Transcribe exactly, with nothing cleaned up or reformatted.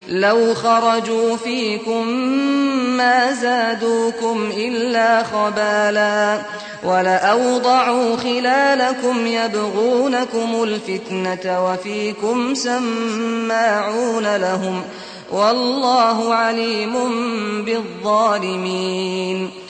لو خرجوا فيكم ما زادوكم إلا خبالا ولأوضعوا خلالكم يبغونكم الفتنة وفيكم سماعون لهم والله عليم بالظالمين